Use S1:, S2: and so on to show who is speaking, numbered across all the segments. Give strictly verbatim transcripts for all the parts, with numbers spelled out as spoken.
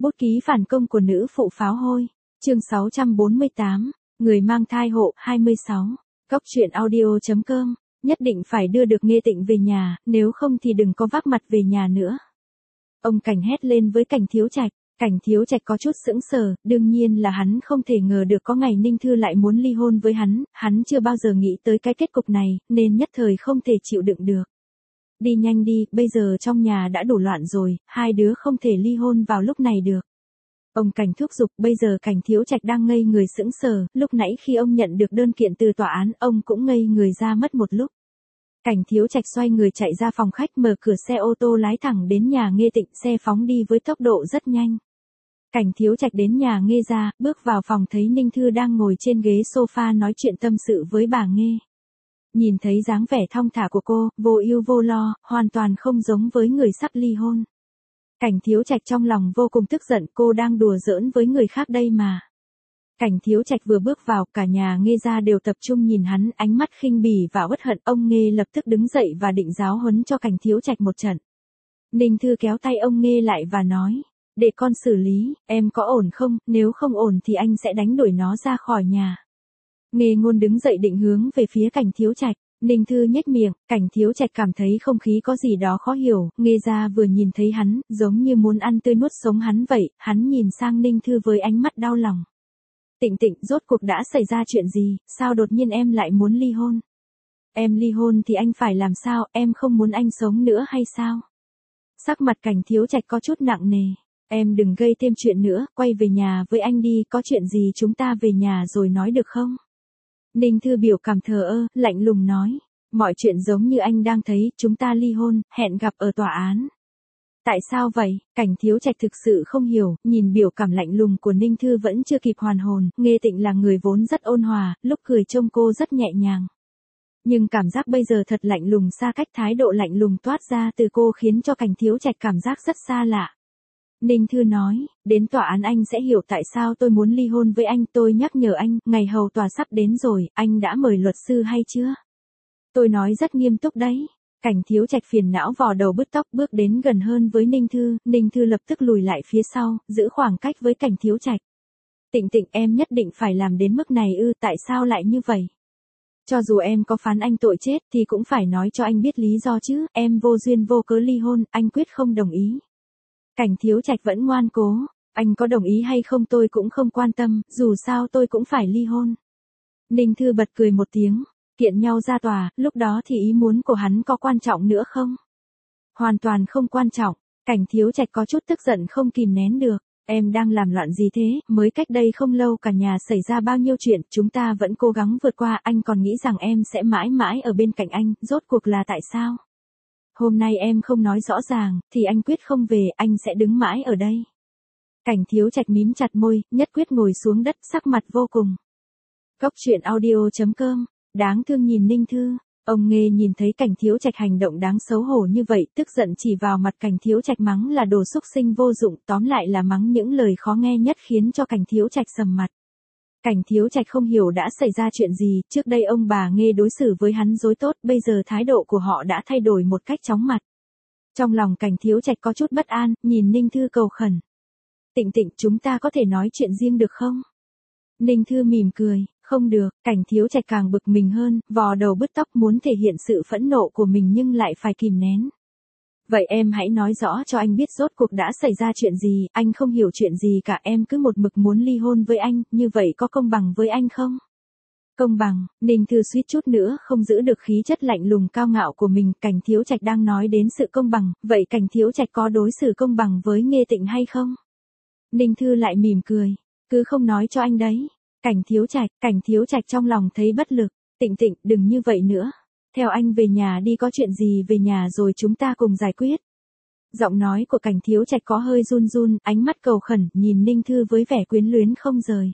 S1: Bút ký phản công của nữ phụ pháo hôi. Chương sáu trăm bốn mươi tám. Người mang thai hộ. hai mươi sáu. Cóc truyện audio.com. Nhất định phải đưa được Nghê Tịnh về nhà, nếu không thì đừng có vác mặt về nhà nữa. Ông Cảnh hét lên với Cảnh Thiếu Trạch. Cảnh Thiếu Trạch có chút sững sờ, đương nhiên là hắn không thể ngờ được có ngày Ninh Thư lại muốn ly hôn với hắn, hắn chưa bao giờ nghĩ tới cái kết cục này, nên nhất thời không thể chịu đựng được. Đi nhanh đi, bây giờ trong nhà đã đủ loạn rồi, hai đứa không thể ly hôn vào lúc này được. Ông Cảnh thúc giục, bây giờ Cảnh Thiếu Trạch đang ngây người sững sờ, lúc nãy khi ông nhận được đơn kiện từ tòa án, ông cũng ngây người ra mất một lúc. Cảnh Thiếu Trạch xoay người chạy ra phòng khách, mở cửa xe ô tô lái thẳng đến nhà Nghê Tịnh, xe phóng đi với tốc độ rất nhanh. Cảnh Thiếu Trạch đến nhà Nghê ra, bước vào phòng thấy Ninh Thư đang ngồi trên ghế sofa nói chuyện tâm sự với bà Nghê. Nhìn thấy dáng vẻ thong thả của cô, vô ưu vô lo, hoàn toàn không giống với người sắp ly hôn. Cảnh Thiếu Trạch trong lòng vô cùng tức giận, cô đang đùa giỡn với người khác đây mà. Cảnh Thiếu Trạch vừa bước vào, cả nhà Nghê ra đều tập trung nhìn hắn, ánh mắt khinh bỉ và uất hận. Ông Nghê lập tức đứng dậy và định giáo huấn cho Cảnh Thiếu Trạch một trận. Ninh Thư kéo tay ông Nghê lại và nói, để con xử lý, em có ổn không, nếu không ổn thì anh sẽ đánh đuổi nó ra khỏi nhà. Nghê Ngôn đứng dậy định hướng về phía Cảnh Thiếu Trạch. Ninh Thư nhếch miệng, Cảnh Thiếu Trạch cảm thấy không khí có gì đó khó hiểu, Nghê ra vừa nhìn thấy hắn, giống như muốn ăn tươi nuốt sống hắn vậy, hắn nhìn sang Ninh Thư với ánh mắt đau lòng. Tịnh Tịnh, rốt cuộc đã xảy ra chuyện gì, sao đột nhiên em lại muốn ly hôn? Em ly hôn thì anh phải làm sao, em không muốn anh sống nữa hay sao? Sắc mặt Cảnh Thiếu Trạch có chút nặng nề. Em đừng gây thêm chuyện nữa, quay về nhà với anh đi, có chuyện gì chúng ta về nhà rồi nói được không? Ninh Thư biểu cảm thờ ơ, lạnh lùng nói. Mọi chuyện giống như anh đang thấy, chúng ta ly hôn, hẹn gặp ở tòa án. Tại sao vậy? Cảnh Thiếu Trạch thực sự không hiểu, nhìn biểu cảm lạnh lùng của Ninh Thư vẫn chưa kịp hoàn hồn, Nghê Tịnh là người vốn rất ôn hòa, lúc cười trông cô rất nhẹ nhàng. Nhưng cảm giác bây giờ thật lạnh lùng, xa cách, thái độ lạnh lùng toát ra từ cô khiến cho Cảnh Thiếu Trạch cảm giác rất xa lạ. Ninh Thư nói, đến tòa án anh sẽ hiểu tại sao tôi muốn ly hôn với anh, tôi nhắc nhở anh, ngày hầu tòa sắp đến rồi, anh đã mời luật sư hay chưa? Tôi nói rất nghiêm túc đấy. Cảnh Thiếu Trạch phiền não vò đầu bứt tóc bước đến gần hơn với Ninh Thư, Ninh Thư lập tức lùi lại phía sau, giữ khoảng cách với Cảnh Thiếu Trạch. Tịnh Tịnh, em nhất định phải làm đến mức này ư, tại sao lại như vậy? Cho dù em có phán anh tội chết thì cũng phải nói cho anh biết lý do chứ, em vô duyên vô cớ ly hôn, anh quyết không đồng ý. Cảnh Thiếu Trạch vẫn ngoan cố, anh có đồng ý hay không tôi cũng không quan tâm, dù sao tôi cũng phải ly hôn. Ninh Thư bật cười một tiếng, kiện nhau ra tòa, lúc đó thì ý muốn của hắn có quan trọng nữa không? Hoàn toàn không quan trọng. Cảnh Thiếu Trạch có chút tức giận không kìm nén được. Em đang làm loạn gì thế, mới cách đây không lâu cả nhà xảy ra bao nhiêu chuyện, chúng ta vẫn cố gắng vượt qua, anh còn nghĩ rằng em sẽ mãi mãi ở bên cạnh anh, rốt cuộc là tại sao? Hôm nay em không nói rõ ràng, thì anh quyết không về, anh sẽ đứng mãi ở đây. Cảnh Thiếu Trạch mím chặt môi, nhất quyết ngồi xuống đất, sắc mặt vô cùng. Cóc truyện audio.com. Đáng thương nhìn Ninh Thư. Ông Nghê nhìn thấy Cảnh Thiếu Trạch hành động đáng xấu hổ như vậy, tức giận chỉ vào mặt Cảnh Thiếu Trạch mắng là đồ xúc sinh vô dụng, tóm lại là mắng những lời khó nghe nhất khiến cho Cảnh Thiếu Trạch sầm mặt. Cảnh Thiếu Trạch không hiểu đã xảy ra chuyện gì, trước đây ông bà Nghê đối xử với hắn dối tốt, bây giờ thái độ của họ đã thay đổi một cách chóng mặt. Trong lòng Cảnh Thiếu Trạch có chút bất an, nhìn Ninh Thư cầu khẩn. Tịnh Tịnh, chúng ta có thể nói chuyện riêng được không? Ninh Thư mỉm cười, không được. Cảnh Thiếu Trạch càng bực mình hơn, vò đầu bứt tóc muốn thể hiện sự phẫn nộ của mình nhưng lại phải kìm nén. Vậy em hãy nói rõ cho anh biết rốt cuộc đã xảy ra chuyện gì, anh không hiểu chuyện gì cả, em cứ một mực muốn ly hôn với anh, như vậy có công bằng với anh không? Công bằng? Ninh Thư suýt chút nữa không giữ được khí chất lạnh lùng cao ngạo của mình, Cảnh Thiếu Trạch đang nói đến sự công bằng, vậy Cảnh Thiếu Trạch có đối xử công bằng với Nghê Tịnh hay không? Ninh Thư lại mỉm cười, cứ không nói cho anh đấy. Cảnh Thiếu Trạch, Cảnh Thiếu Trạch trong lòng thấy bất lực, Tịnh Tịnh, đừng như vậy nữa. Theo anh về nhà đi, có chuyện gì về nhà rồi chúng ta cùng giải quyết. Giọng nói của Cảnh Thiếu Trạch có hơi run run, ánh mắt cầu khẩn, nhìn Ninh Thư với vẻ quyến luyến không rời.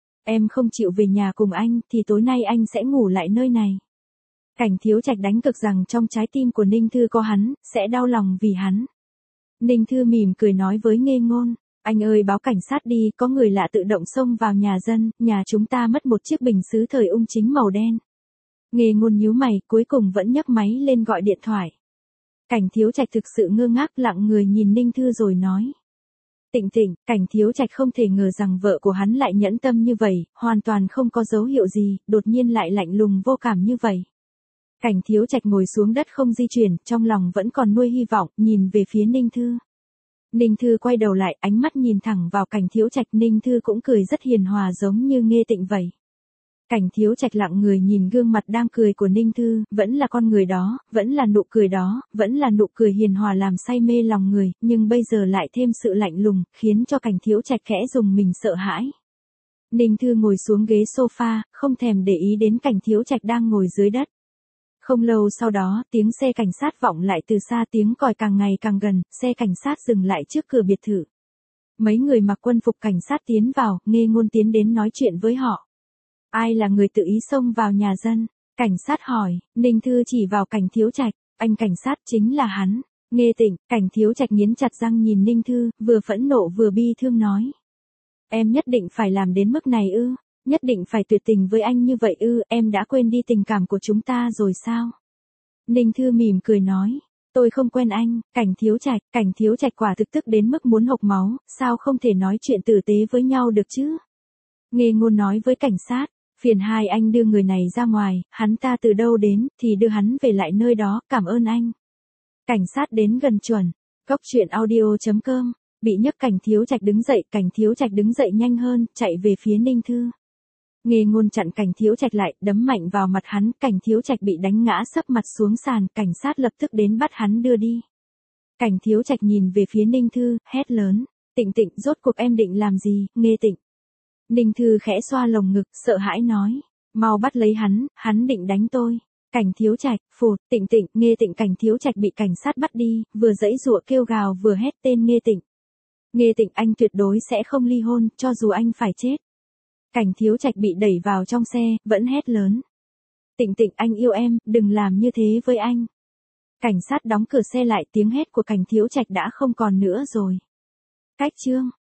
S1: Em không chịu về nhà cùng anh, thì tối nay anh sẽ ngủ lại nơi này. Cảnh Thiếu Trạch đánh cực rằng trong trái tim của Ninh Thư có hắn, sẽ đau lòng vì hắn. Ninh Thư mỉm cười nói với Nghê Ngôn. Anh ơi, báo cảnh sát đi, có người lạ tự động xông vào nhà dân, nhà chúng ta mất một chiếc bình sứ thời ung chính màu đen. Nghê Ngôn nhíu mày, cuối cùng vẫn nhấc máy lên gọi điện thoại. Cảnh Thiếu Trạch thực sự ngơ ngác, lặng người nhìn Ninh Thư rồi nói. Tịnh tịnh, Cảnh Thiếu Trạch không thể ngờ rằng vợ của hắn lại nhẫn tâm như vậy, hoàn toàn không có dấu hiệu gì, đột nhiên lại lạnh lùng vô cảm như vậy. Cảnh Thiếu Trạch ngồi xuống đất không di chuyển, trong lòng vẫn còn nuôi hy vọng, nhìn về phía Ninh Thư. Ninh Thư quay đầu lại, ánh mắt nhìn thẳng vào Cảnh Thiếu Trạch, Ninh Thư cũng cười rất hiền hòa giống như Nghê Tịnh vậy. Cảnh Thiếu Trạch lặng người nhìn gương mặt đang cười của Ninh Thư, vẫn là con người đó, vẫn là nụ cười đó, vẫn là nụ cười hiền hòa làm say mê lòng người, nhưng bây giờ lại thêm sự lạnh lùng, khiến cho Cảnh Thiếu Trạch khẽ dùng mình sợ hãi. Ninh Thư ngồi xuống ghế sofa, không thèm để ý đến Cảnh Thiếu Trạch đang ngồi dưới đất. Không lâu sau đó, tiếng xe cảnh sát vọng lại từ xa, tiếng còi càng ngày càng gần, xe cảnh sát dừng lại trước cửa biệt thự. Mấy người mặc quân phục cảnh sát tiến vào, Nghê Ngôn tiến đến nói chuyện với họ. Ai là người tự ý xông vào nhà dân? Cảnh sát hỏi. Ninh Thư chỉ vào Cảnh Thiếu Trạch. Anh cảnh sát chính là hắn. Nghê Tịnh. Cảnh Thiếu Trạch nghiến chặt răng nhìn Ninh Thư, vừa phẫn nộ vừa bi thương nói. Em nhất định phải làm đến mức này ư? Nhất định phải tuyệt tình với anh như vậy ư? Em đã quên đi tình cảm của chúng ta rồi sao? Ninh Thư mỉm cười nói. Tôi không quen anh. Cảnh Thiếu Trạch. Cảnh Thiếu Trạch quả thực tức đến mức muốn hộc máu, sao không thể nói chuyện tử tế với nhau được chứ? Nghê Ngôn nói với cảnh sát. Phiền hai anh đưa người này ra ngoài, hắn ta từ đâu đến, thì đưa hắn về lại nơi đó, cảm ơn anh. Cảnh sát đến gần chuẩn. Cốc truyện audio chấm com. Bị nhấc Cảnh Thiếu Trạch đứng dậy, Cảnh Thiếu Trạch đứng dậy nhanh hơn, chạy về phía Ninh Thư. Nghê Ngôn chặn Cảnh Thiếu Trạch lại, đấm mạnh vào mặt hắn, Cảnh Thiếu Trạch bị đánh ngã sấp mặt xuống sàn, cảnh sát lập tức đến bắt hắn đưa đi. Cảnh Thiếu Trạch nhìn về phía Ninh Thư, hét lớn. Tịnh Tịnh, rốt cuộc em định làm gì? Nghê Tịnh. Ninh Thư khẽ xoa lồng ngực, sợ hãi nói. Mau bắt lấy hắn, hắn định đánh tôi. Cảnh Thiếu Trạch, phụt, Tịnh Tịnh, Nghê Tịnh. Cảnh Thiếu Trạch bị cảnh sát bắt đi, vừa giãy giụa kêu gào vừa hét tên Nghê Tịnh. Nghê Tịnh, anh tuyệt đối sẽ không ly hôn, cho dù anh phải chết. Cảnh Thiếu Trạch bị đẩy vào trong xe, vẫn hét lớn. Tịnh Tịnh, anh yêu em, đừng làm như thế với anh. Cảnh sát đóng cửa xe lại, tiếng hét của Cảnh Thiếu Trạch đã không còn nữa rồi. Cách chương